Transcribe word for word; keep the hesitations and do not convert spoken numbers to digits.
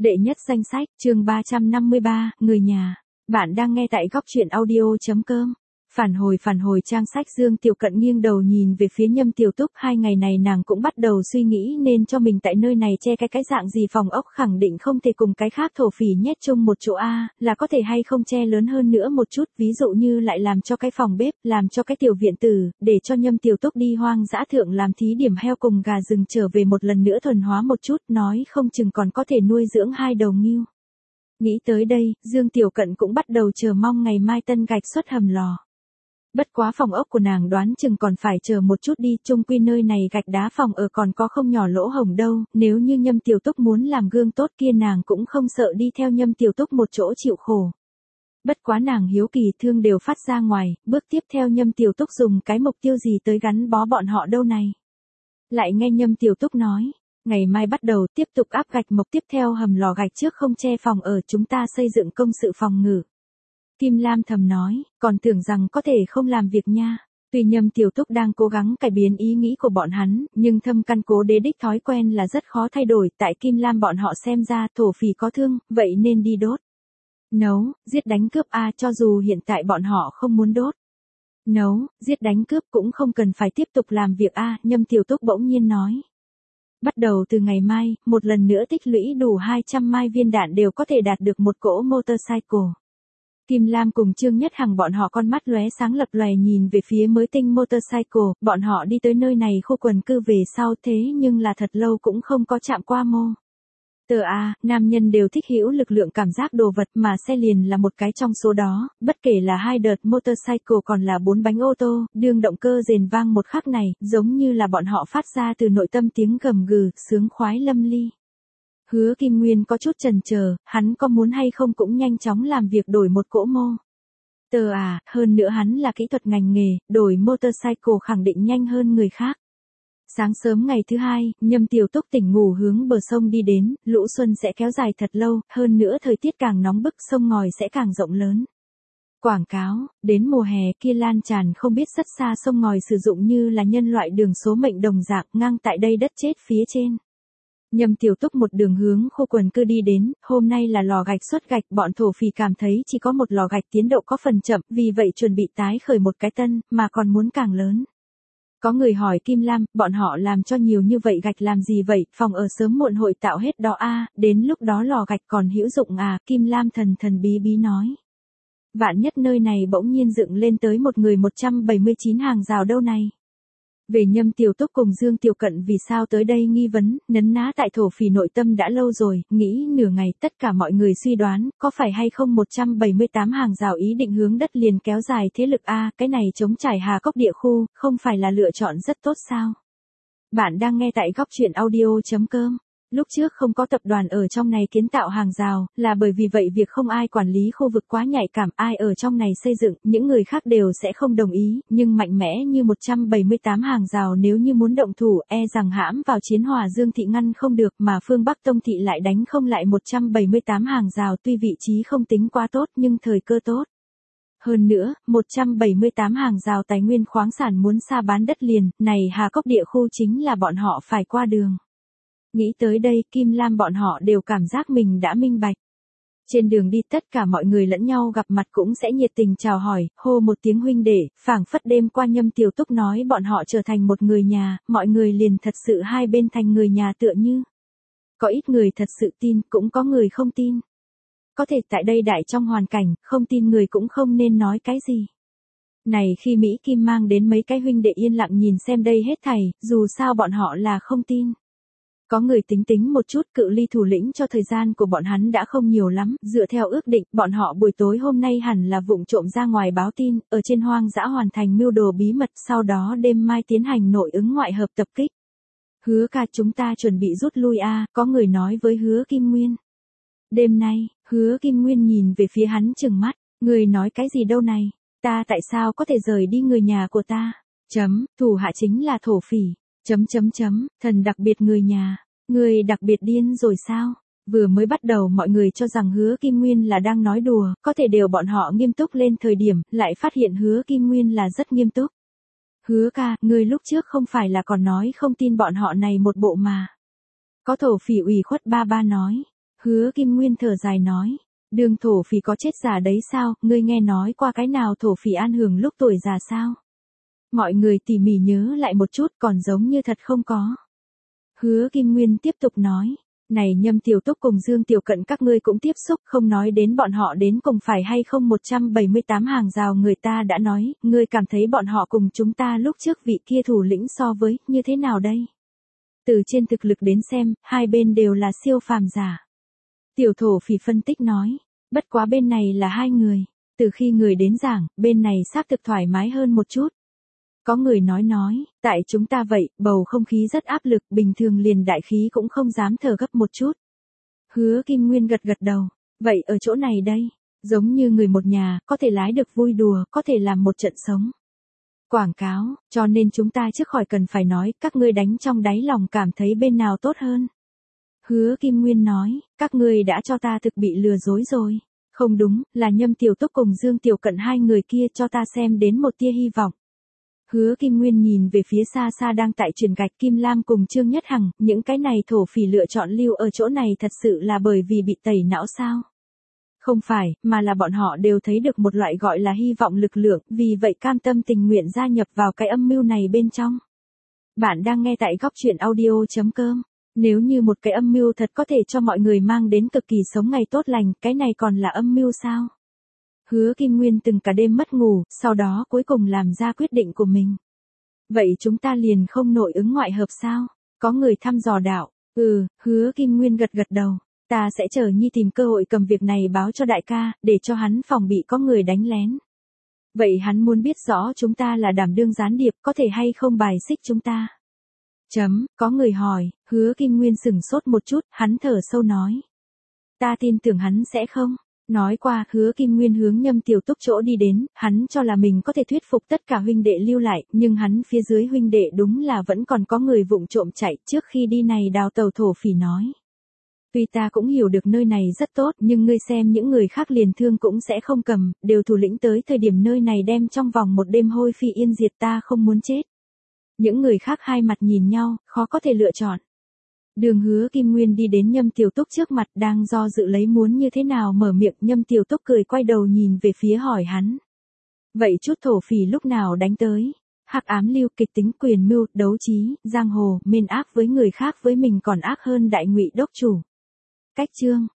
Đệ nhất danh sách, chương ba trăm năm mươi ba, người nhà. Bạn đang nghe tại góc truyện audio.com. Phản hồi phản hồi trang sách. Dương Tiểu Cận nghiêng đầu nhìn về phía Nhâm Tiểu Túc. Hai ngày này nàng cũng bắt đầu suy nghĩ nên cho mình tại nơi này che cái cái dạng gì. Phòng ốc khẳng định không thể cùng cái khác thổ phỉ nhét chung một chỗ a, là có thể hay không che lớn hơn nữa một chút, ví dụ như lại làm cho cái phòng bếp, làm cho cái tiểu viện tử, để cho Nhâm Tiểu Túc đi hoang dã thượng làm thí điểm heo cùng gà rừng trở về một lần nữa thuần hóa một chút, nói không chừng còn có thể nuôi dưỡng hai đầu ngưu. Nghĩ tới đây, Dương Tiểu Cận cũng bắt đầu chờ mong ngày mai tân gạch xuất hầm lò. Bất quá phòng ốc của nàng đoán chừng còn phải chờ một chút đi, chung quy nơi này gạch đá phòng ở còn có không nhỏ lỗ hổng đâu, nếu như Nhâm Tiểu Túc muốn làm gương tốt kia nàng cũng không sợ đi theo Nhâm Tiểu Túc một chỗ chịu khổ. Bất quá nàng hiếu kỳ thương đều phát ra ngoài, bước tiếp theo Nhâm Tiểu Túc dùng cái mục tiêu gì tới gắn bó bọn họ đâu này. Lại nghe Nhâm Tiểu Túc nói, ngày mai bắt đầu tiếp tục áp gạch mộc tiếp theo hầm lò gạch trước không che phòng ở chúng ta xây dựng công sự phòng ngự. Kim Lam thầm nói, còn tưởng rằng có thể không làm việc nha. Tuy Nhâm Tiểu Túc đang cố gắng cải biến ý nghĩ của bọn hắn, nhưng thâm căn cố đế đích thói quen là rất khó thay đổi. Tại Kim Lam bọn họ xem ra thổ phỉ có thương, vậy nên đi đốt. Nấu, giết đánh cướp a, cho dù hiện tại bọn họ không muốn đốt. Nấu, giết đánh cướp cũng không cần phải tiếp tục làm việc a, Nhâm Tiểu Túc bỗng nhiên nói. Bắt đầu từ ngày mai, một lần nữa tích lũy đủ hai trăm mai viên đạn đều có thể đạt được một cỗ motorcycle. Kim Lam cùng Trương Nhất Hằng bọn họ con mắt lóe sáng lập lòe nhìn về phía mới tinh motorcycle, bọn họ đi tới nơi này khu quần cư về sau thế nhưng là thật lâu cũng không có chạm qua mô. Tờ A, nam nhân đều thích hữu lực lượng cảm giác đồ vật mà xe liền là một cái trong số đó, bất kể là hai đợt motorcycle còn là bốn bánh ô tô, đương động cơ rền vang một khắc này, giống như là bọn họ phát ra từ nội tâm tiếng gầm gừ, sướng khoái lâm ly. Hứa Kim Nguyên có chút chần chờ, hắn có muốn hay không cũng nhanh chóng làm việc đổi một cỗ mô. Tờ à, hơn nữa hắn là kỹ thuật ngành nghề, đổi motorcycle khẳng định nhanh hơn người khác. Sáng sớm ngày thứ hai, Nhâm Tiểu Túc tỉnh ngủ hướng bờ sông đi đến, lũ xuân sẽ kéo dài thật lâu, hơn nữa thời tiết càng nóng bức sông ngòi sẽ càng rộng lớn. Quảng cáo, đến mùa hè kia lan tràn không biết rất xa sông ngòi sử dụng như là nhân loại đường số mệnh đồng dạng ngang tại đây đất chết phía trên. Nhâm Tiểu Túc một đường hướng khu quần cư đi đến, hôm nay là lò gạch xuất gạch, bọn thổ phỉ cảm thấy chỉ có một lò gạch tiến độ có phần chậm, vì vậy chuẩn bị tái khởi một cái tân, mà còn muốn càng lớn. Có người hỏi Kim Lam, bọn họ làm cho nhiều như vậy gạch làm gì vậy, phòng ở sớm muộn hội tạo hết đó a, đến lúc đó lò gạch còn hữu dụng à, Kim Lam thần thần bí bí nói. Vạn nhất nơi này bỗng nhiên dựng lên tới một người một trăm bảy mươi chín hàng rào đâu này. Về Nhâm Tiểu Túc cùng Dương Tiểu Cận vì sao tới đây nghi vấn, nấn ná tại thổ phỉ nội tâm đã lâu rồi, nghĩ nửa ngày tất cả mọi người suy đoán, có phải hay không một trăm bảy mươi tám hàng rào ý định hướng đất liền kéo dài thế lực a, cái này chống trải Hà Cốc địa khu, không phải là lựa chọn rất tốt sao? Bạn đang nghe tại góc truyện audio.com. Lúc trước không có tập đoàn ở trong này kiến tạo hàng rào, là bởi vì vậy việc không ai quản lý khu vực quá nhạy cảm, ai ở trong này xây dựng, những người khác đều sẽ không đồng ý, nhưng mạnh mẽ như một trăm bảy mươi tám hàng rào nếu như muốn động thủ, e rằng hãm vào chiến hòa Dương Thị ngăn không được, mà phương Bắc Tông Thị lại đánh không lại một trăm bảy mươi tám hàng rào, tuy vị trí không tính quá tốt nhưng thời cơ tốt. Hơn nữa, một trăm bảy mươi tám hàng rào tài nguyên khoáng sản muốn xa bán đất liền, này Hà Cốc địa khu chính là bọn họ phải qua đường. Nghĩ tới đây, Kim Lam bọn họ đều cảm giác mình đã minh bạch. Trên đường đi tất cả mọi người lẫn nhau gặp mặt cũng sẽ nhiệt tình chào hỏi, hô một tiếng huynh đệ, phảng phất đêm qua Nhâm Tiểu Túc nói bọn họ trở thành một người nhà, mọi người liền thật sự hai bên thành người nhà tựa như. Có ít người thật sự tin, cũng có người không tin. Có thể tại đây đại trong hoàn cảnh, không tin người cũng không nên nói cái gì. Này khi Mỹ Kim mang đến mấy cái huynh đệ yên lặng nhìn xem đây hết thảy, dù sao bọn họ là không tin. Có người tính tính một chút, cự ly thủ lĩnh cho thời gian của bọn hắn đã không nhiều lắm, dựa theo ước định, bọn họ buổi tối hôm nay hẳn là vụng trộm ra ngoài báo tin, ở trên hoang dã hoàn thành mưu đồ bí mật, sau đó đêm mai tiến hành nội ứng ngoại hợp tập kích. Hứa ca chúng ta chuẩn bị rút lui a, có người nói với Hứa Kim Nguyên. Đêm nay, Hứa Kim Nguyên nhìn về phía hắn trừng mắt, người nói cái gì đâu này, ta tại sao có thể rời đi người nhà của ta, chấm, thủ hạ chính là thổ phỉ. Chấm chấm chấm, thần đặc biệt người nhà, người đặc biệt điên rồi sao? Vừa mới bắt đầu mọi người cho rằng Hứa Kim Nguyên là đang nói đùa, có thể đều bọn họ nghiêm túc lên thời điểm, lại phát hiện Hứa Kim Nguyên là rất nghiêm túc. Hứa ca, người lúc trước không phải là còn nói không tin bọn họ này một bộ mà. Có thổ phỉ ủy khuất ba ba nói. Hứa Kim Nguyên thở dài nói, đường thổ phỉ có chết già đấy sao, ngươi nghe nói qua cái nào thổ phỉ an hưởng lúc tuổi già sao? Mọi người tỉ mỉ nhớ lại một chút còn giống như thật không có. Hứa Kim Nguyên tiếp tục nói, này Nhâm Tiểu Túc cùng Dương Tiểu Cận các ngươi cũng tiếp xúc, không nói đến bọn họ đến cùng phải hay không một trăm bảy mươi tám hàng rào người ta đã nói, ngươi cảm thấy bọn họ cùng chúng ta lúc trước vị kia thủ lĩnh so với, như thế nào đây? Từ trên thực lực đến xem, hai bên đều là siêu phàm giả. Tiểu thổ phỉ phân tích nói, bất quá bên này là hai người, từ khi người đến giảng, bên này xác thực thoải mái hơn một chút. Có người nói nói, tại chúng ta vậy, bầu không khí rất áp lực, bình thường liền đại khí cũng không dám thở gấp một chút. Hứa Kim Nguyên gật gật đầu, vậy ở chỗ này đây, giống như người một nhà, có thể lái được vui đùa, có thể làm một trận sống. Quảng cáo, cho nên chúng ta trước khỏi cần phải nói, các ngươi đánh trong đáy lòng cảm thấy bên nào tốt hơn. Hứa Kim Nguyên nói, các ngươi đã cho ta thực bị lừa dối rồi. Không đúng, là Nhâm Tiểu Túc cùng Dương Tiểu Cận hai người kia cho ta xem đến một tia hy vọng. Hứa Kim Nguyên nhìn về phía xa xa đang tại truyền gạch Kim Lam cùng Trương Nhất Hằng, những cái này thổ phỉ lựa chọn lưu ở chỗ này thật sự là bởi vì bị tẩy não sao? Không phải, mà là bọn họ đều thấy được một loại gọi là hy vọng lực lượng, vì vậy cam tâm tình nguyện gia nhập vào cái âm mưu này bên trong. Bạn đang nghe tại góc truyện audio chấm com. Nếu như một cái âm mưu thật có thể cho mọi người mang đến cực kỳ sống ngày tốt lành, cái này còn là âm mưu sao? Hứa Kim Nguyên từng cả đêm mất ngủ, sau đó cuối cùng làm ra quyết định của mình. Vậy chúng ta liền không nội ứng ngoại hợp sao? Có người thăm dò đạo. Ừ, Hứa Kim Nguyên gật gật đầu. Ta sẽ chờ Nhi tìm cơ hội cầm việc này báo cho đại ca, để cho hắn phòng bị có người đánh lén. Vậy hắn muốn biết rõ chúng ta là đảm đương gián điệp, có thể hay không bài xích chúng ta? Chấm, có người hỏi, Hứa Kim Nguyên sửng sốt một chút, hắn thở sâu nói. Ta tin tưởng hắn sẽ không. Nói qua, Hứa Kim Nguyên hướng Nhâm Tiểu Túc chỗ đi đến, hắn cho là mình có thể thuyết phục tất cả huynh đệ lưu lại, nhưng hắn phía dưới huynh đệ đúng là vẫn còn có người vụng trộm chạy, trước khi đi này đào tàu thổ phỉ nói. Tuy ta cũng hiểu được nơi này rất tốt, nhưng ngươi xem những người khác liền thương cũng sẽ không cầm, đều thủ lĩnh tới thời điểm nơi này đem trong vòng một đêm hôi phi yên diệt, ta không muốn chết. Những người khác hai mặt nhìn nhau, khó có thể lựa chọn. Đường Hứa Kim Nguyên đi đến Nhâm Tiểu Túc trước mặt đang do dự lấy muốn như thế nào mở miệng, Nhâm Tiểu Túc cười quay đầu nhìn về phía hỏi hắn. Vậy chút thổ phỉ lúc nào đánh tới? Hắc ám lưu, kịch tính, quyền mưu, đấu trí, giang hồ, mên ác với người khác với mình còn ác hơn đại ngụy đốc chủ. Cách chương